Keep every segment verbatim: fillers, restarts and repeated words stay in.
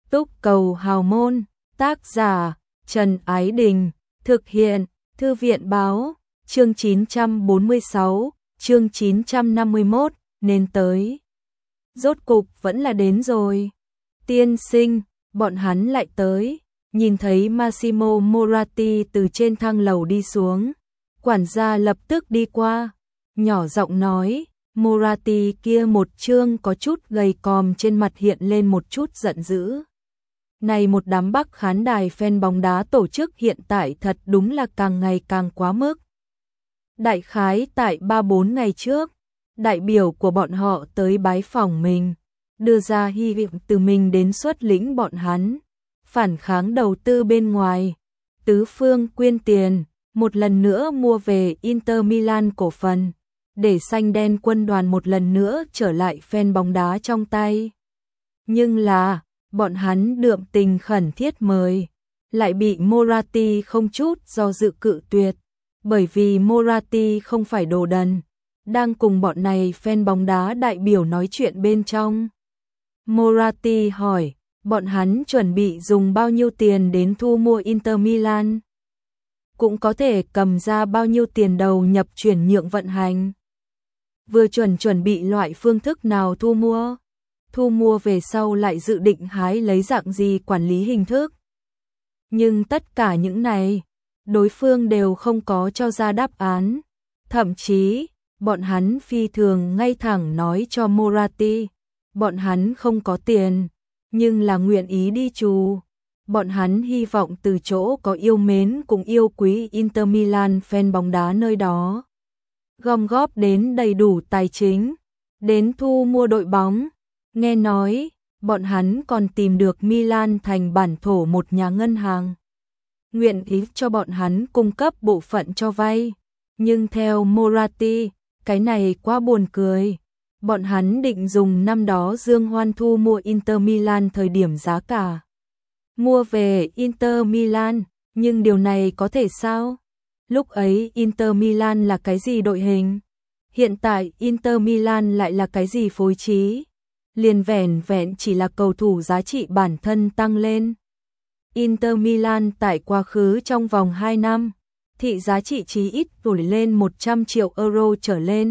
Túc cầu hào môn, tác giả Trần Ái Đình, thực hiện Thư viện Báo, chương chín trăm bốn mươi sáu, chương chín trăm năm mươi mốt, nên tới. Rốt cục vẫn là đến rồi. Tiên sinh, bọn hắn lại tới, nhìn thấy Massimo Moratti từ trên thang lầu đi xuống. Quản gia lập tức đi qua, nhỏ giọng nói, Moratti kia một trương có chút gầy còm trên mặt hiện lên một chút giận dữ. Này một đám Bắc khán đài fan bóng đá tổ chức hiện tại thật đúng là càng ngày càng quá mức. Đại khái tại ba bốn ngày trước, đại biểu của bọn họ tới bái phỏng mình, đưa ra hy vọng từ mình đến xuất lĩnh bọn hắn, phản kháng đầu tư bên ngoài, tứ phương quyên tiền, một lần nữa mua về Inter Milan cổ phần, để xanh đen quân đoàn một lần nữa trở lại fan bóng đá trong tay. Nhưng là, bọn hắn đượm tình khẩn thiết mời, lại bị Moratti không chút do dự cự tuyệt, bởi vì Moratti không phải đồ đần, đang cùng bọn này fan bóng đá đại biểu nói chuyện bên trong. Moratti hỏi, bọn hắn chuẩn bị dùng bao nhiêu tiền đến thu mua Inter Milan? Cũng có thể cầm ra bao nhiêu tiền đầu nhập chuyển nhượng vận hành? Vừa chuẩn chuẩn bị loại phương thức nào thu mua? Thu mua về sau lại dự định hái lấy dạng gì quản lý hình thức? Nhưng tất cả những này, đối phương đều không có cho ra đáp án. Thậm chí, bọn hắn phi thường ngay thẳng nói cho Moratti, bọn hắn không có tiền, nhưng là nguyện ý đi trù. Bọn hắn hy vọng từ chỗ có yêu mến cùng yêu quý Inter Milan fan bóng đá nơi đó, gom góp đến đầy đủ tài chính, đến thu mua đội bóng. Nghe nói, bọn hắn còn tìm được Milan thành bản thổ một nhà ngân hàng, nguyện ý cho bọn hắn cung cấp bộ phận cho vay. Nhưng theo Moratti, cái này quá buồn cười. Bọn hắn định dùng năm đó Dương Hoan thu mua Inter Milan thời điểm giá cả mua về Inter Milan, nhưng điều này có thể sao? Lúc ấy Inter Milan là cái gì đội hình? Hiện tại Inter Milan lại là cái gì phối trí? Liền vẻn vẹn chỉ là cầu thủ giá trị bản thân tăng lên. Inter Milan tại quá khứ trong vòng hai năm, thị giá trị chí ít nổi lên một trăm triệu euro trở lên.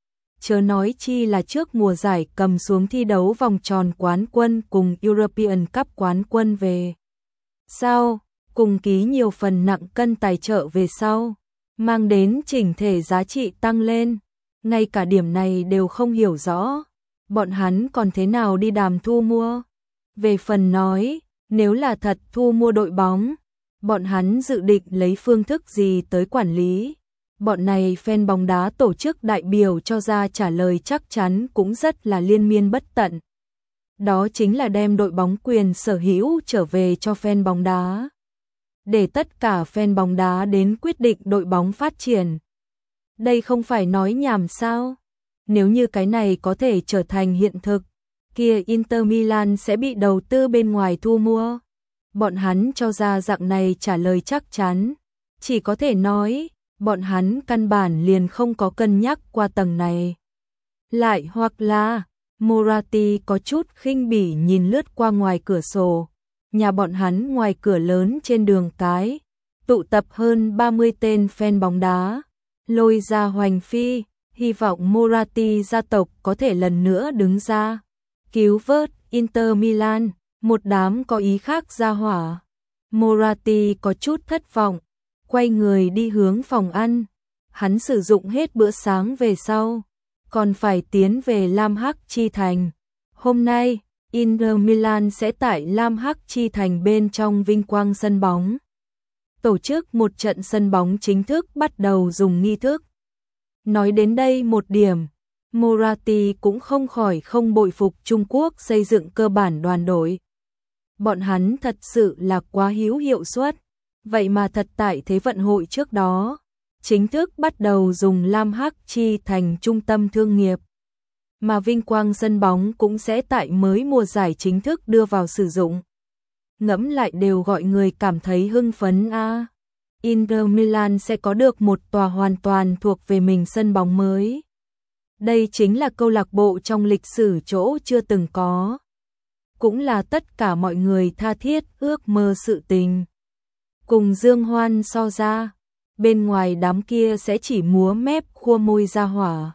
Chớ nói chi là trước mùa giải cầm xuống thi đấu vòng tròn quán quân cùng European Cup quán quân về sau, cùng ký nhiều phần nặng cân tài trợ về sau, mang đến chỉnh thể giá trị tăng lên. Ngay cả điểm này đều không hiểu rõ, bọn hắn còn thế nào đi đàm thu mua? Về phần nói, nếu là thật thu mua đội bóng, bọn hắn dự định lấy phương thức gì tới quản lý? Bọn này fan bóng đá tổ chức đại biểu cho ra trả lời chắc chắn cũng rất là liên miên bất tận. Đó chính là đem đội bóng quyền sở hữu trở về cho fan bóng đá, để tất cả fan bóng đá đến quyết định đội bóng phát triển. Đây không phải nói nhảm sao? Nếu như cái này có thể trở thành hiện thực, kia Inter Milan sẽ bị đầu tư bên ngoài thu mua. Bọn hắn cho ra dạng này trả lời chắc chắn, chỉ có thể nói, bọn hắn căn bản liền không có cân nhắc qua tầng này. Lại hoặc là, Moratti có chút khinh bỉ nhìn lướt qua ngoài cửa sổ, nhà bọn hắn ngoài cửa lớn trên đường cái, tụ tập hơn ba mươi tên fan bóng đá, lôi ra hoành phi, hy vọng Moratti gia tộc có thể lần nữa đứng ra, cứu vớt Inter Milan, một đám có ý khác ra hỏa. Moratti có chút thất vọng, quay người đi hướng phòng ăn. Hắn sử dụng hết bữa sáng về sau, còn phải tiến về Lam Hắc Chi Thành. Hôm nay, Inter Milan sẽ tại Lam Hắc Chi Thành bên trong vinh quang sân bóng tổ chức một trận sân bóng chính thức bắt đầu dùng nghi thức. Nói đến đây một điểm, Moratti cũng không khỏi không bội phục Trung Quốc xây dựng cơ bản đoàn đội. Bọn hắn thật sự là quá hữu hiệu suất. Vậy mà thật tại Thế vận hội trước đó, chính thức bắt đầu dùng Lam Hắc Chi thành trung tâm thương nghiệp. Mà vinh quang sân bóng cũng sẽ tại mới mùa giải chính thức đưa vào sử dụng. Ngẫm lại đều gọi người cảm thấy hưng phấn a. À. Inter Milan sẽ có được một tòa hoàn toàn thuộc về mình sân bóng mới. Đây chính là câu lạc bộ trong lịch sử chỗ chưa từng có. cũng là tất cả mọi người tha thiết ước mơ sự tình. Cùng Dương Hoan so ra, bên ngoài đám kia sẽ chỉ múa mép khua môi ra hỏa.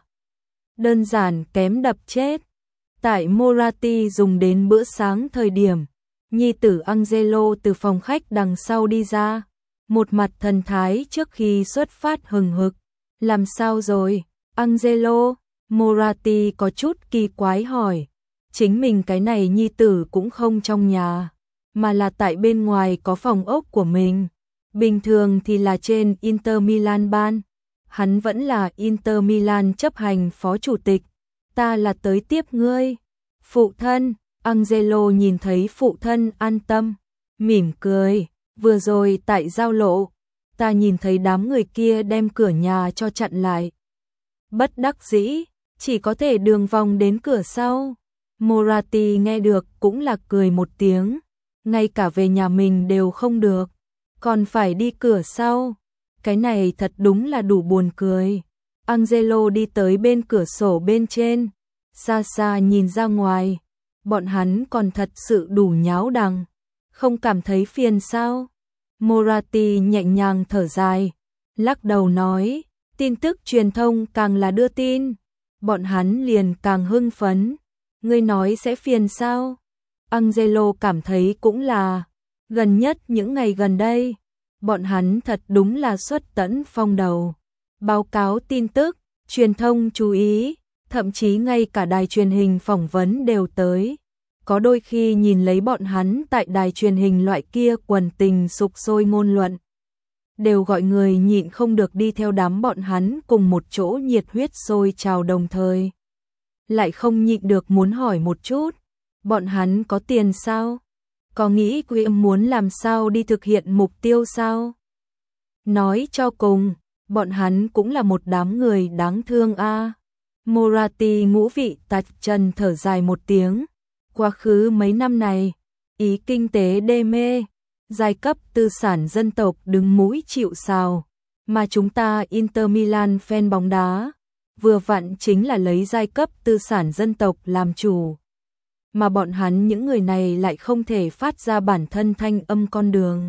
Đơn giản kém đập chết. Tại Moratti dùng đến bữa sáng thời điểm, nhi tử Angelo từ phòng khách đằng sau đi ra, một mặt thần thái trước khi xuất phát hừng hực. Làm sao rồi, Angelo? Moratti có chút kỳ quái hỏi. Chính mình cái này nhi tử cũng không trong nhà, mà là tại bên ngoài có phòng ốc của mình. Bình thường thì là trên Inter Milan ban. Hắn vẫn là Inter Milan chấp hành phó chủ tịch. Ta là tới tiếp ngươi. Phụ thân, Angelo nhìn thấy phụ thân an tâm, mỉm cười. Vừa rồi tại giao lộ, ta nhìn thấy đám người kia đem cửa nhà cho chặn lại. Bất đắc dĩ, chỉ có thể đường vòng đến cửa sau. Moratti nghe được cũng là cười một tiếng. Ngay cả về nhà mình đều không được, còn phải đi cửa sau. Cái này thật đúng là đủ buồn cười. Angelo đi tới bên cửa sổ bên trên, xa xa nhìn ra ngoài. Bọn hắn còn thật sự đủ nháo đằng, không cảm thấy phiền sao? Moratti nhẹ nhàng thở dài, lắc đầu nói, tin tức truyền thông càng là đưa tin, bọn hắn liền càng hưng phấn. Ngươi nói sẽ phiền sao? Angelo cảm thấy cũng là, gần nhất những ngày gần đây, bọn hắn thật đúng là xuất tẫn phong đầu. Báo cáo tin tức, truyền thông chú ý, thậm chí ngay cả đài truyền hình phỏng vấn đều tới. Có đôi khi nhìn lấy bọn hắn tại đài truyền hình loại kia quần tình sục sôi ngôn luận, đều gọi người nhịn không được đi theo đám bọn hắn cùng một chỗ nhiệt huyết sôi trào, đồng thời lại không nhịn được muốn hỏi một chút, bọn hắn có tiền sao? Có nghĩ quỹ muốn làm sao đi thực hiện mục tiêu sao? Nói cho cùng, bọn hắn cũng là một đám người đáng thương a. À. Moratti ngũ vị tạch trần thở dài một tiếng. Quá khứ mấy năm này, ý kinh tế đê mê, giai cấp tư sản dân tộc đứng mũi chịu sào, mà chúng ta Inter Milan fan bóng đá, vừa vặn chính là lấy giai cấp tư sản dân tộc làm chủ. Mà bọn hắn những người này lại không thể phát ra bản thân thanh âm con đường.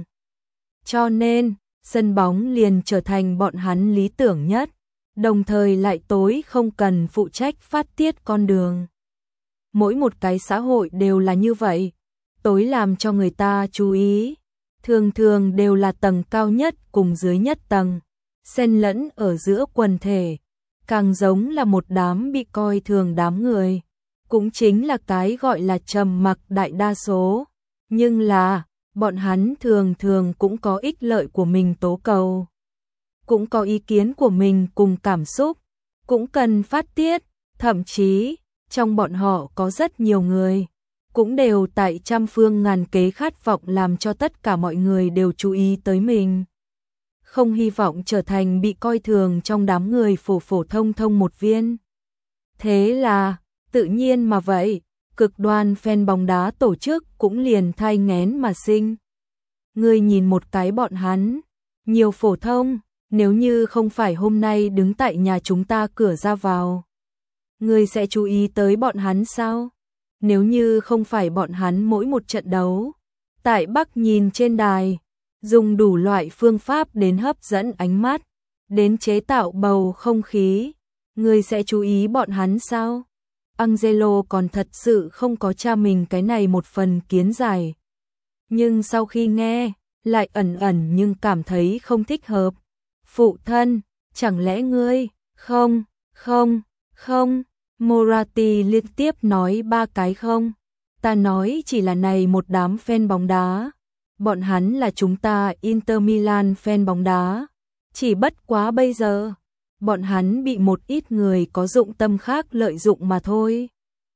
Cho nên, sân bóng liền trở thành bọn hắn lý tưởng nhất, đồng thời lại tối không cần phụ trách phát tiết con đường. Mỗi một cái xã hội đều là như vậy, tối làm cho người ta chú ý, thường thường đều là tầng cao nhất cùng dưới nhất tầng, xen lẫn ở giữa quần thể, càng giống là một đám bị coi thường đám người, cũng chính là cái gọi là trầm mặc đại đa số, nhưng là, bọn hắn thường thường cũng có ích lợi của mình tố cầu, cũng có ý kiến của mình cùng cảm xúc, cũng cần phát tiết, thậm chí trong bọn họ có rất nhiều người, cũng đều tại trăm phương ngàn kế khát vọng làm cho tất cả mọi người đều chú ý tới mình. Không hy vọng trở thành bị coi thường trong đám người phổ phổ thông thông một viên. Thế là, tự nhiên mà vậy, cực đoan fan bóng đá tổ chức cũng liền thai nghén mà sinh. Ngươi nhìn một cái bọn hắn, nhiều phổ thông, nếu như không phải hôm nay đứng tại nhà chúng ta cửa ra vào, ngươi sẽ chú ý tới bọn hắn sao? Nếu như không phải bọn hắn mỗi một trận đấu, tại Bắc nhìn trên đài, dùng đủ loại phương pháp đến hấp dẫn ánh mắt, đến chế tạo bầu không khí, ngươi sẽ chú ý bọn hắn sao? Angelo còn thật sự không có cha mình cái này một phần kiến giải. Nhưng sau khi nghe, lại ẩn ẩn nhưng cảm thấy không thích hợp. Phụ thân, chẳng lẽ ngươi, không, không, không, Moratti liên tiếp nói ba cái không. Ta nói chỉ là này một đám fan bóng đá. Bọn hắn là chúng ta Inter Milan fan bóng đá. Chỉ bất quá bây giờ, bọn hắn bị một ít người có dụng tâm khác lợi dụng mà thôi.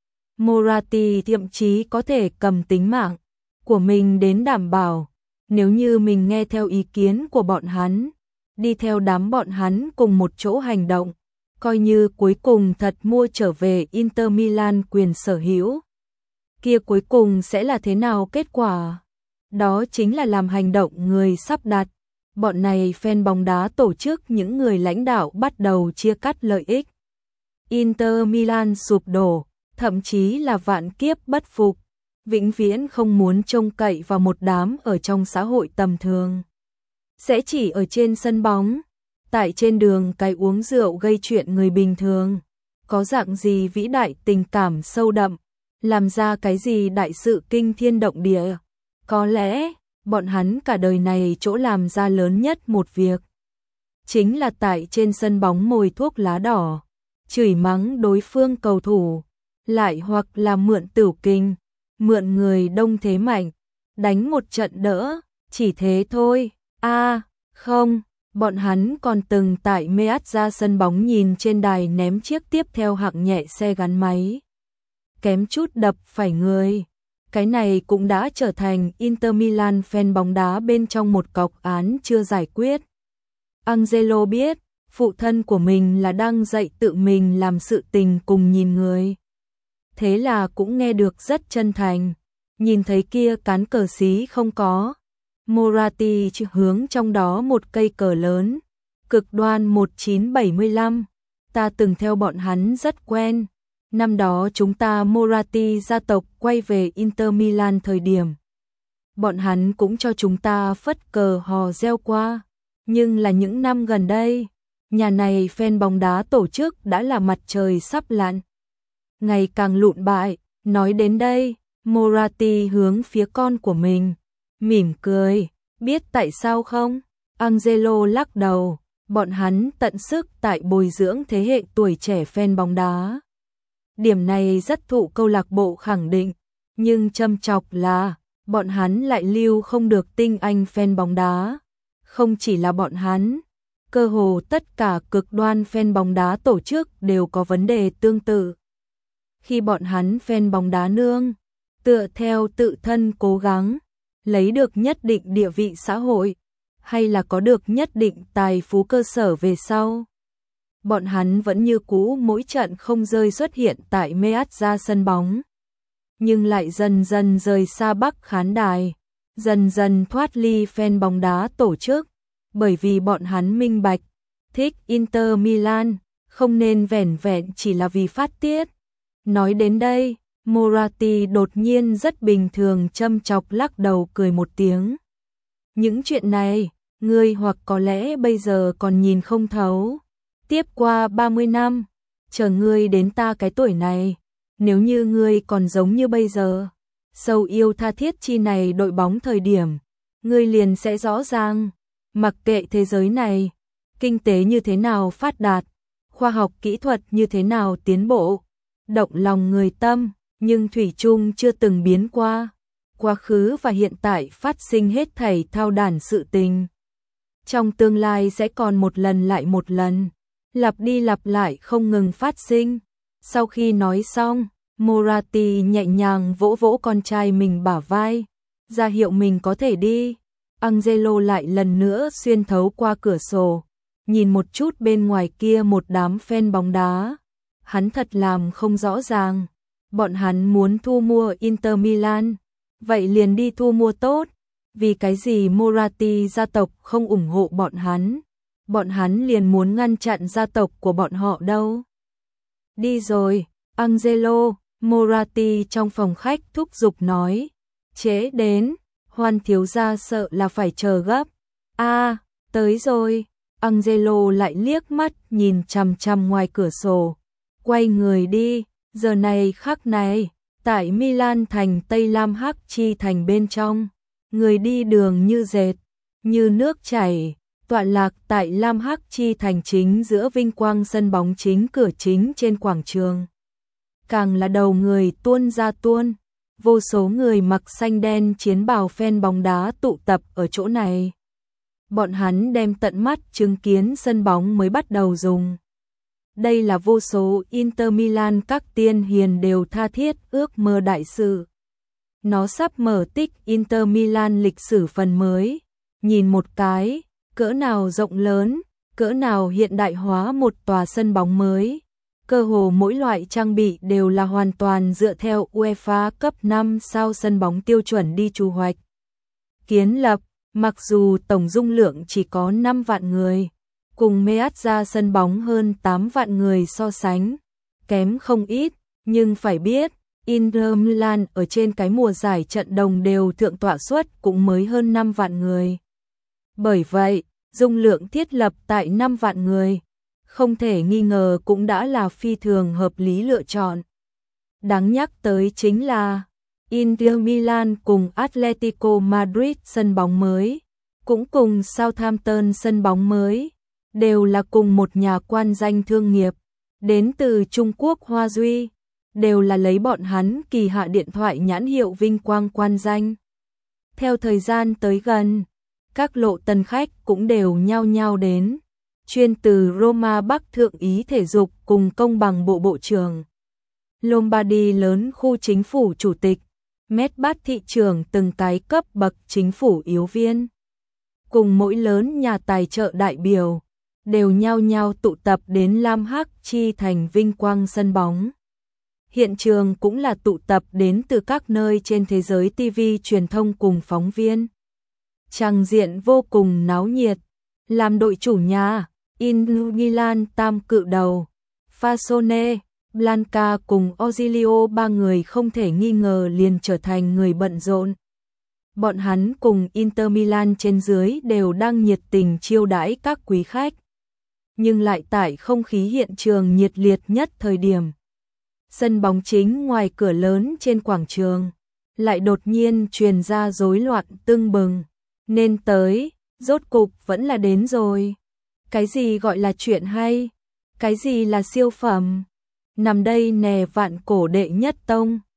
Moratti thậm chí có thể cầm tính mạng của mình đến đảm bảo, nếu như mình nghe theo ý kiến của bọn hắn, đi theo đám bọn hắn cùng một chỗ hành động, coi như cuối cùng thật mua trở về Inter Milan quyền sở hữu, kia cuối cùng sẽ là thế nào kết quả? Đó chính là làm hành động người sắp đặt. Bọn này fan bóng đá tổ chức những người lãnh đạo bắt đầu chia cắt lợi ích. Inter Milan sụp đổ, thậm chí là vạn kiếp bất phục. vĩnh viễn không muốn trông cậy vào một đám ở trong xã hội tầm thường. Sẽ chỉ ở trên sân bóng, tại trên đường cái uống rượu gây chuyện người bình thường, có dạng gì vĩ đại tình cảm sâu đậm, làm ra cái gì đại sự kinh thiên động địa. Có lẽ, bọn hắn cả đời này chỗ làm ra lớn nhất một việc, chính là tại trên sân bóng mồi thuốc lá đỏ, chửi mắng đối phương cầu thủ, lại hoặc là mượn tửu kinh, mượn người đông thế mạnh, đánh một trận đỡ, chỉ thế thôi. A, à, không, bọn hắn còn từng tại Meazza sân bóng nhìn trên đài ném chiếc tiếp theo hạng nhẹ xe gắn máy, kém chút đập phải người. Cái này cũng đã trở thành Inter Milan fan bóng đá bên trong một cọc án chưa giải quyết. Angelo biết, phụ thân của mình là đang dạy tự mình làm sự tình cùng nhìn người. Thế là cũng nghe được rất chân thành, nhìn thấy kia cán cờ xí không có. Moratti hướng trong đó một cây cờ lớn, cực đoan một chín bảy lăm, ta từng theo bọn hắn rất quen. Năm đó chúng ta Moratti gia tộc quay về Inter Milan thời điểm, bọn hắn cũng cho chúng ta phất cờ hò reo qua. Nhưng là những năm gần đây, nhà này fan bóng đá tổ chức đã là mặt trời sắp lặn, ngày càng lụn bại. Nói đến đây, Moratti hướng phía con của mình, mỉm cười, biết tại sao không? Angelo lắc đầu, bọn hắn tận sức tại bồi dưỡng thế hệ tuổi trẻ fan bóng đá. Điểm này rất thụ câu lạc bộ khẳng định, nhưng châm chọc là, bọn hắn lại lưu không được tinh anh fan bóng đá. Không chỉ là bọn hắn, cơ hồ tất cả cực đoan fan bóng đá tổ chức đều có vấn đề tương tự. Khi bọn hắn fan bóng đá nương, tựa theo tự thân cố gắng, lấy được nhất định địa vị xã hội, hay là có được nhất định tài phú cơ sở về sau, bọn hắn vẫn như cũ mỗi trận không rơi xuất hiện tại Meazza sân bóng, nhưng lại dần dần rời xa Bắc khán đài, dần dần thoát ly fan bóng đá tổ chức, bởi vì bọn hắn minh bạch, thích Inter Milan, không nên vẻn vẹn chỉ là vì phát tiết. Nói đến đây, Moratti đột nhiên rất bình thường châm chọc lắc đầu cười một tiếng. Những chuyện này, ngươi hoặc có lẽ bây giờ còn nhìn không thấu. Tiếp qua ba mươi năm, chờ ngươi đến ta cái tuổi này, nếu như ngươi còn giống như bây giờ, sâu yêu tha thiết chi này đội bóng thời điểm, ngươi liền sẽ rõ ràng, mặc kệ thế giới này, kinh tế như thế nào phát đạt, khoa học kỹ thuật như thế nào tiến bộ, động lòng người tâm, nhưng thủy chung chưa từng biến qua. Quá khứ và hiện tại phát sinh hết thảy thao đản sự tình. Trong tương lai sẽ còn một lần lại một lần, lặp đi lặp lại không ngừng phát sinh. Sau khi nói xong, Moratti nhẹ nhàng vỗ vỗ con trai mình bả vai, ra hiệu mình có thể đi. Angelo lại lần nữa xuyên thấu qua cửa sổ, nhìn một chút bên ngoài kia một đám fan bóng đá. Hắn thật làm không rõ ràng, bọn hắn muốn thu mua Inter Milan, vậy liền đi thu mua tốt, vì cái gì Moratti gia tộc không ủng hộ bọn hắn, bọn hắn liền muốn ngăn chặn gia tộc của bọn họ đâu. Đi rồi, Angelo, Moratti trong phòng khách thúc giục nói, trễ đến, Hoan thiếu gia sợ là phải chờ gấp. A, à, tới rồi. Angelo lại liếc mắt nhìn chằm chằm ngoài cửa sổ, quay người đi. Giờ này khắc này, tại Milan thành Tây Lam Hắc chi thành bên trong, người đi đường như dệt, như nước chảy, tọa lạc tại Lam Hắc chi thành chính giữa vinh quang sân bóng chính cửa chính trên quảng trường. Càng là đầu người tuôn ra tuôn, vô số người mặc xanh đen chiến bào fan bóng đá tụ tập ở chỗ này. Bọn hắn đem tận mắt chứng kiến sân bóng mới bắt đầu dùng. Đây là vô số Inter Milan các tiên hiền đều tha thiết ước mơ đại sự. Nó sắp mở tích Inter Milan lịch sử phần mới. Nhìn một cái, cỡ nào rộng lớn, cỡ nào hiện đại hóa một tòa sân bóng mới. Cơ hồ mỗi loại trang bị đều là hoàn toàn dựa theo UEFA cấp năm sao sân bóng tiêu chuẩn đi chu hoạch. Kiến lập, mặc dù tổng dung lượng chỉ có năm vạn người, cùng Meazza sân bóng hơn tám vạn người so sánh, kém không ít, nhưng phải biết, Inter Milan ở trên cái mùa giải trận đồng đều thượng tọa suất cũng mới hơn năm vạn người. Bởi vậy, dung lượng thiết lập tại năm vạn người, không thể nghi ngờ cũng đã là phi thường hợp lý lựa chọn. Đáng nhắc tới chính là Inter Milan cùng Atletico Madrid sân bóng mới, cũng cùng Southampton sân bóng mới, đều là cùng một nhà quan danh thương nghiệp, đến từ Trung Quốc Hoa Duy, đều là lấy bọn hắn kỳ hạ điện thoại nhãn hiệu vinh quang quan danh. Theo thời gian tới gần, các lộ tân khách cũng đều nhao nhao đến, chuyên từ Roma Bắc thượng ý thể dục cùng công bằng bộ bộ trưởng. Lombardy lớn khu chính phủ chủ tịch, Medbat thị trưởng từng cái cấp bậc chính phủ yếu viên. Cùng mỗi lớn nhà tài trợ đại biểu, đều nhao nhao tụ tập đến Lam Hắc Chi thành vinh quang sân bóng. Hiện trường cũng là tụ tập đến từ các nơi trên thế giới ti vi truyền thông cùng phóng viên. Tràng diện vô cùng náo nhiệt, làm đội chủ nhà, Inter Milan tam cự đầu, Fasone, Blanca cùng Ozilio ba người không thể nghi ngờ liền trở thành người bận rộn. Bọn hắn cùng Inter Milan trên dưới đều đang nhiệt tình chiêu đãi các quý khách. Nhưng lại tại không khí hiện trường nhiệt liệt nhất thời điểm. Sân bóng chính ngoài cửa lớn trên quảng trường, lại đột nhiên truyền ra rối loạn tưng bừng. Nên tới, rốt cục vẫn là đến rồi. Cái gì gọi là chuyện hay? Cái gì là siêu phẩm? Nằm đây nè vạn cổ đệ nhất tông.